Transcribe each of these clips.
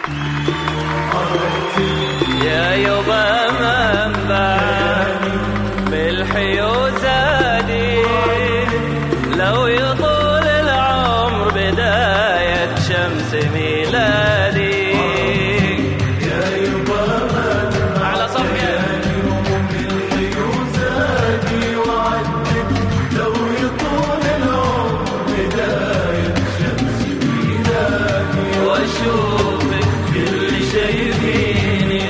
يا يبا منبع ملحي وزادي، لو يطول العمر بداية شمس ميلادي. يا يبا منبع على صفية ملحي وزادي وعدك، لو يطول العمر بداية شمس ميلادي. واشوفك كل شي فيني،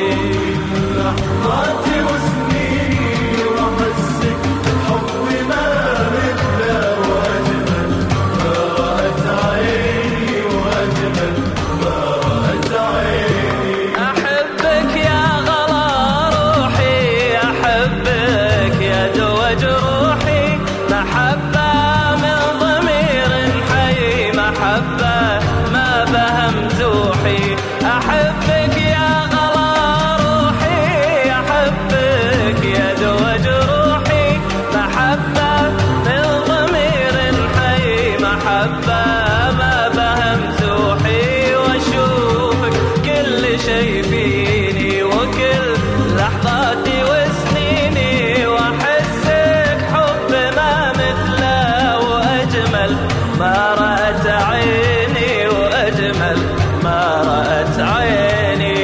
لحظاتي وسنيني، وأحسك حبي ما مثله وأجمل ما رأت عيني، وأجمل ما رأت عيني. أحبك يا غلا روحي، أحبك يا دوا جروحي، محبة من ضمير حي، محبة ما بها مزوحي. أحبك يا غلا روحي، أحبك يا دوا جروحي، محبة من ضمير حي، محبة ما بها مزوحي. وأشوفك كل شي فيني، وكل لحظاتي وسنيني، وأحسك حب ما مثله وأجمل ما رأت عيني، وأجمل ما رأت عيني.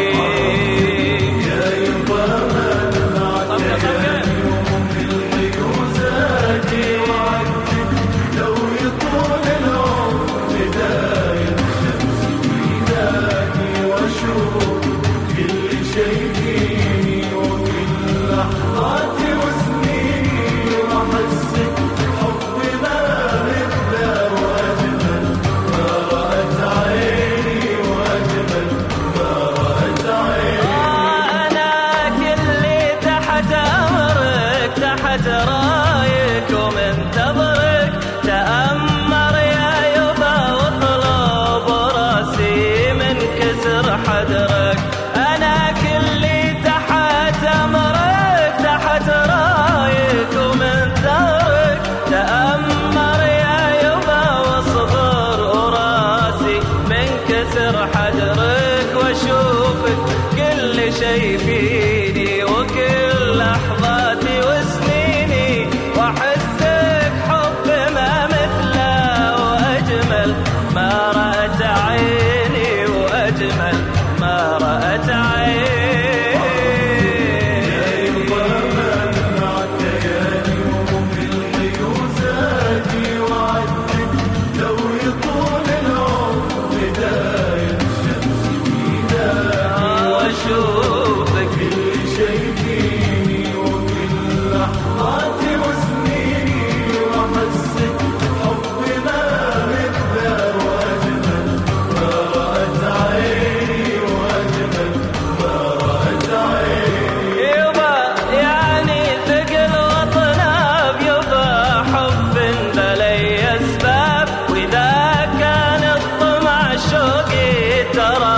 يا يبا منبع ملحي وزادي وعدك، لو يطول العمر بداية شمس ميلادي. وأشوف كل شي فيني، وكل لحظاتي وسنيني، وأحسك حبي ما مثله وأجمل ما رأت عيني، وأجمل ما رأت عيني. أنا كلي تحت أمرك، تحت رايك ومنتظرك، تأمر يا يبا واطلب راسي من كسر حدرك. أنا كلي تحت أمرك، تحت رايك ومنتظرك، تأمر يا يبا واصبر وراسي من كسر حدرك. واشوفك كل شي فيني، وكل لحظاتي وسنيني، واحسك حب ما مثله وأجمل ما رأت عيني، وأجمل ما رأت عيني. يا يبا منبع كياني وملحي وزادي وعدك، لو يطول العمر بداية شمس ميلادي. واشوفك كل شي فيني، وكل لحظاتي وسنيني، وأحسك حبي ما مثله وأجمل ما رأت عيني، وأجمل ما رأت عيني. يبا يعني ثقل وطناب، يبا حب بلي أسباب، وإذا كان الطمع شوقي ترى